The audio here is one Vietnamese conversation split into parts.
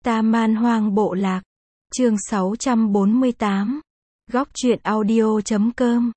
Ta Man Hoang Bộ Lạc. Chương 648. Góc truyện audio.com.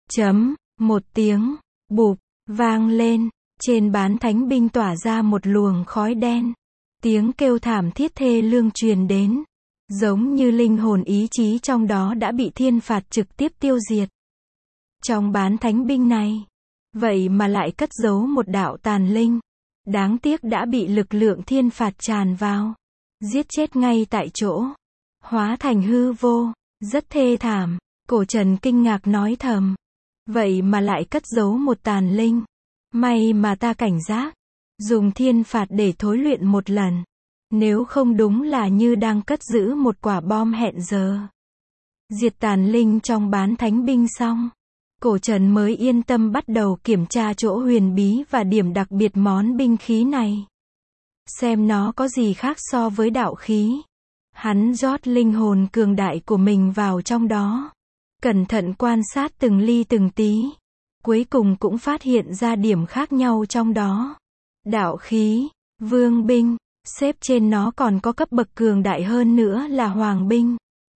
Một tiếng bụp vang lên, trên bán thánh binh tỏa ra một luồng khói đen. Tiếng kêu thảm thiết thê lương truyền đến, giống như linh hồn ý chí trong đó đã bị thiên phạt trực tiếp tiêu diệt. Trong bán thánh binh này, vậy mà lại cất giấu một đạo tàn linh. Đáng tiếc đã bị lực lượng thiên phạt tràn vào, giết chết ngay tại chỗ, hóa thành hư vô, rất thê thảm. Cổ Trần kinh ngạc nói thầm, vậy mà lại cất giấu một tàn linh. May mà ta cảnh giác, dùng thiên phạt để thối luyện một lần. Nếu không đúng là như đang cất giữ một quả bom hẹn giờ. Diệt tàn linh trong bán thánh binh xong, Cổ Trần mới yên tâm bắt đầu kiểm tra chỗ huyền bí và điểm đặc biệt món binh khí này. Xem nó có gì khác so với đạo khí. Hắn rót linh hồn cường đại của mình vào trong đó, cẩn thận quan sát từng ly từng tí. Cuối cùng cũng phát hiện ra điểm khác nhau trong đó. Đạo khí, vương binh, xếp trên nó còn có cấp bậc cường đại hơn nữa là hoàng binh.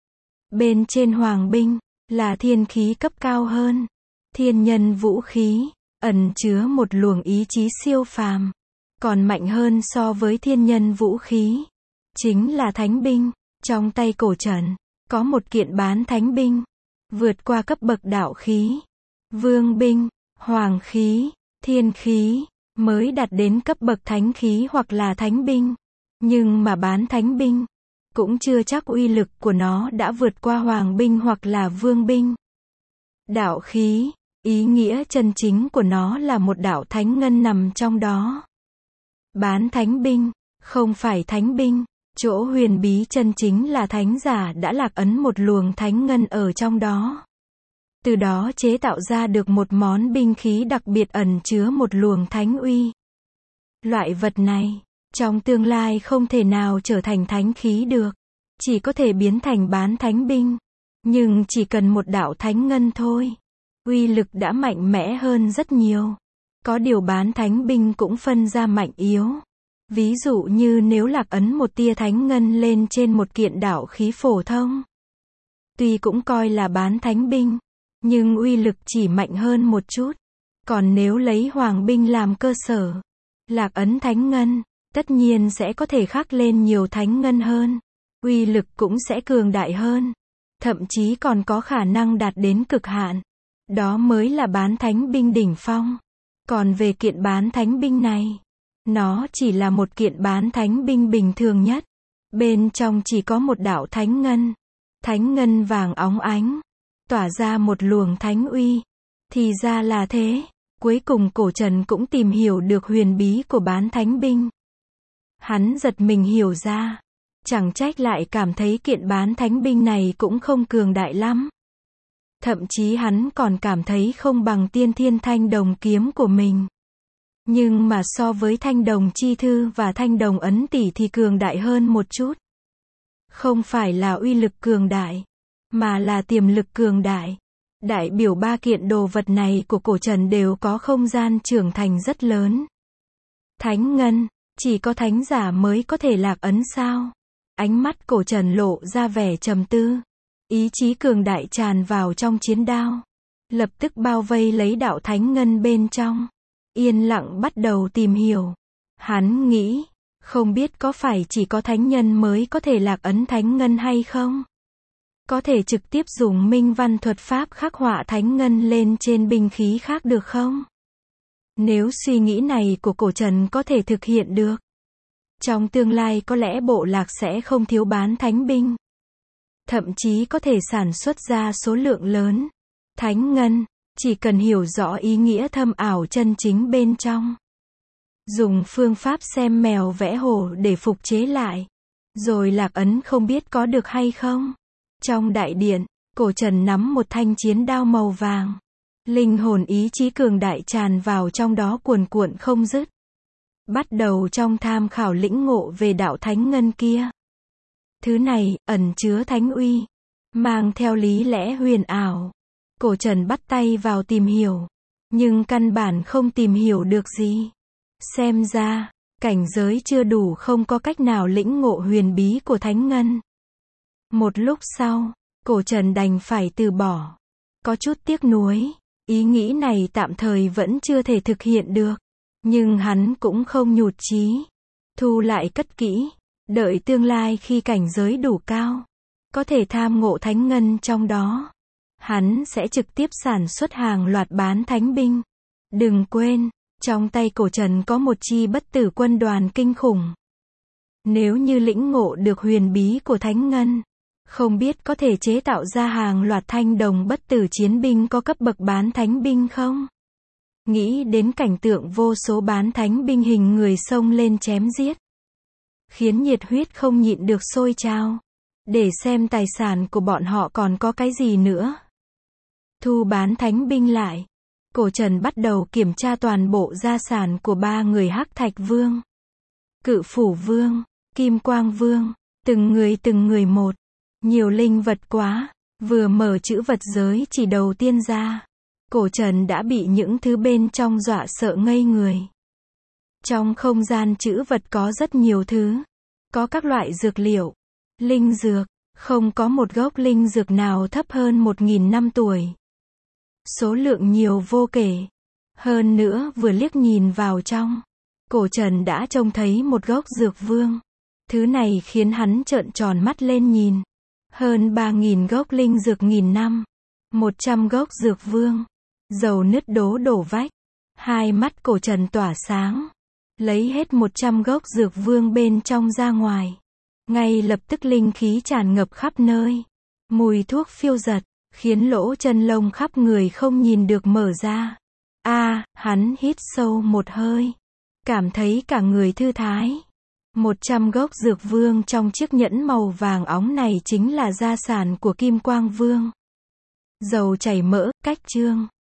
Bên trên hoàng binh, là thiên khí cấp cao hơn. Thiên nhân vũ khí, ẩn chứa một luồng ý chí siêu phàm, còn mạnh hơn so với thiên nhân vũ khí. Chính là thánh binh. Trong tay Cổ Trần, có một kiện bán thánh binh, vượt qua cấp bậc đạo khí, vương binh, hoàng khí, thiên khí, mới đạt đến cấp bậc thánh khí hoặc là thánh binh. Nhưng mà bán thánh binh, cũng chưa chắc uy lực của nó đã vượt qua hoàng binh hoặc là vương binh. Đạo khí, ý nghĩa chân chính của nó là một đạo thánh ngân nằm trong đó. Bán thánh binh, không phải thánh binh. Chỗ huyền bí chân chính là thánh giả đã lạc ấn một luồng thánh ngân ở trong đó. Từ đó chế tạo ra được một món binh khí đặc biệt ẩn chứa một luồng thánh uy. Loại vật này, trong tương lai không thể nào trở thành thánh khí được. Chỉ có thể biến thành bán thánh binh. Nhưng chỉ cần một đạo thánh ngân thôi. Uy lực đã mạnh mẽ hơn rất nhiều. Có điều bán thánh binh cũng phân ra mạnh yếu. Ví dụ như nếu lạc ấn một tia thánh ngân lên trên một kiện đạo khí phổ thông, tuy cũng coi là bán thánh binh, nhưng uy lực chỉ mạnh hơn một chút. Còn nếu lấy hoàng binh làm cơ sở, lạc ấn thánh ngân, tất nhiên sẽ có thể khắc lên nhiều thánh ngân hơn. Uy lực cũng sẽ cường đại hơn. Thậm chí còn có khả năng đạt đến cực hạn. Đó mới là bán thánh binh đỉnh phong. Còn về kiện bán thánh binh này, nó chỉ là một kiện bán thánh binh bình thường nhất. Bên trong chỉ có một đạo thánh ngân vàng óng ánh, tỏa ra một luồng thánh uy. Thì ra là thế. Cuối cùng Cổ Trần cũng tìm hiểu được huyền bí của bán thánh binh. Hắn giật mình hiểu ra, chẳng trách lại cảm thấy kiện bán thánh binh này cũng không cường đại lắm. Thậm chí hắn còn cảm thấy không bằng tiên thiên thanh đồng kiếm của mình. Nhưng mà so với thanh đồng chi thư và thanh đồng ấn tỷ thì cường đại hơn một chút. Không phải là uy lực cường đại, mà là tiềm lực cường đại. Đại biểu ba kiện đồ vật này của Cổ Trần đều có không gian trưởng thành rất lớn. Thánh ngân, chỉ có thánh giả mới có thể lạc ấn sao? Ánh mắt Cổ Trần lộ ra vẻ trầm tư. Ý chí cường đại tràn vào trong chiến đao, lập tức bao vây lấy đạo thánh ngân bên trong. Yên lặng bắt đầu tìm hiểu. Hắn nghĩ, không biết có phải chỉ có thánh nhân mới có thể lạc ấn thánh ngân hay không? Có thể trực tiếp dùng minh văn thuật pháp khắc họa thánh ngân lên trên binh khí khác được không? Nếu suy nghĩ này của Cổ Trần có thể thực hiện được, trong tương lai có lẽ bộ lạc sẽ không thiếu bán thánh binh. Thậm chí có thể sản xuất ra số lượng lớn thánh ngân. Chỉ cần hiểu rõ ý nghĩa thâm ảo chân chính bên trong. Dùng phương pháp xem mèo vẽ hổ để phục chế lại. Rồi lạc ấn không biết có được hay không. Trong đại điện, Cổ Trần nắm một thanh chiến đao màu vàng. Linh hồn ý chí cường đại tràn vào trong đó cuồn cuộn không dứt. Bắt đầu trong tham khảo lĩnh ngộ về đạo thánh ngân kia. Thứ này, ẩn chứa thánh uy. Mang theo lý lẽ huyền ảo. Cổ Trần bắt tay vào tìm hiểu, nhưng căn bản không tìm hiểu được gì. Xem ra, Cảnh giới chưa đủ, không có cách nào lĩnh ngộ huyền bí của thánh ngân. Một lúc sau, Cổ Trần đành phải từ bỏ. Có chút tiếc nuối, ý nghĩ này tạm thời vẫn chưa thể thực hiện được. Nhưng hắn cũng không nhụt chí. Thu lại cất kỹ, đợi tương lai khi cảnh giới đủ cao, có thể tham ngộ thánh ngân trong đó, hắn sẽ trực tiếp sản xuất hàng loạt bán thánh binh. Đừng quên, trong tay Cổ Trần có một chi bất tử quân đoàn kinh khủng. Nếu như lĩnh ngộ được huyền bí của thánh ngân, không biết có thể chế tạo ra hàng loạt thanh đồng bất tử chiến binh có cấp bậc bán thánh binh không? Nghĩ đến cảnh tượng vô số bán thánh binh hình người xông lên chém giết, khiến nhiệt huyết không nhịn được sôi trào. Để xem tài sản của bọn họ còn có cái gì nữa. Thu bán thánh binh lại, Cổ Trần bắt đầu kiểm tra toàn bộ gia sản của ba người Hắc Thạch Vương, Cự Phủ Vương, Kim Quang Vương, từng người một. Nhiều linh vật quá, vừa mở chữ vật giới chỉ đầu tiên ra, Cổ Trần đã bị những thứ bên trong dọa sợ ngây người. Trong không gian chữ vật có rất nhiều thứ, có các loại dược liệu, linh dược, không có một gốc linh dược nào thấp hơn 1.000 năm tuổi. Số lượng nhiều vô kể. Hơn nữa vừa liếc nhìn vào trong, Cổ Trần đã trông thấy một gốc dược vương. Thứ này khiến hắn trợn tròn mắt lên nhìn. Hơn 3.000 gốc linh dược nghìn năm. 100 gốc dược vương. Dầu nứt đổ vách. Hai mắt Cổ Trần tỏa sáng. Lấy hết 100 gốc dược vương bên trong ra ngoài. Ngay lập tức linh khí tràn ngập khắp nơi. Mùi thuốc phiêu dật, khiến lỗ chân lông khắp người không nhìn được mở ra. Hắn hít sâu một hơi. Cảm thấy cả người thư thái. 100 gốc dược vương trong chiếc nhẫn màu vàng óng này chính là gia sản của Kim Quang Vương. Dầu chảy mỡ, cách chương.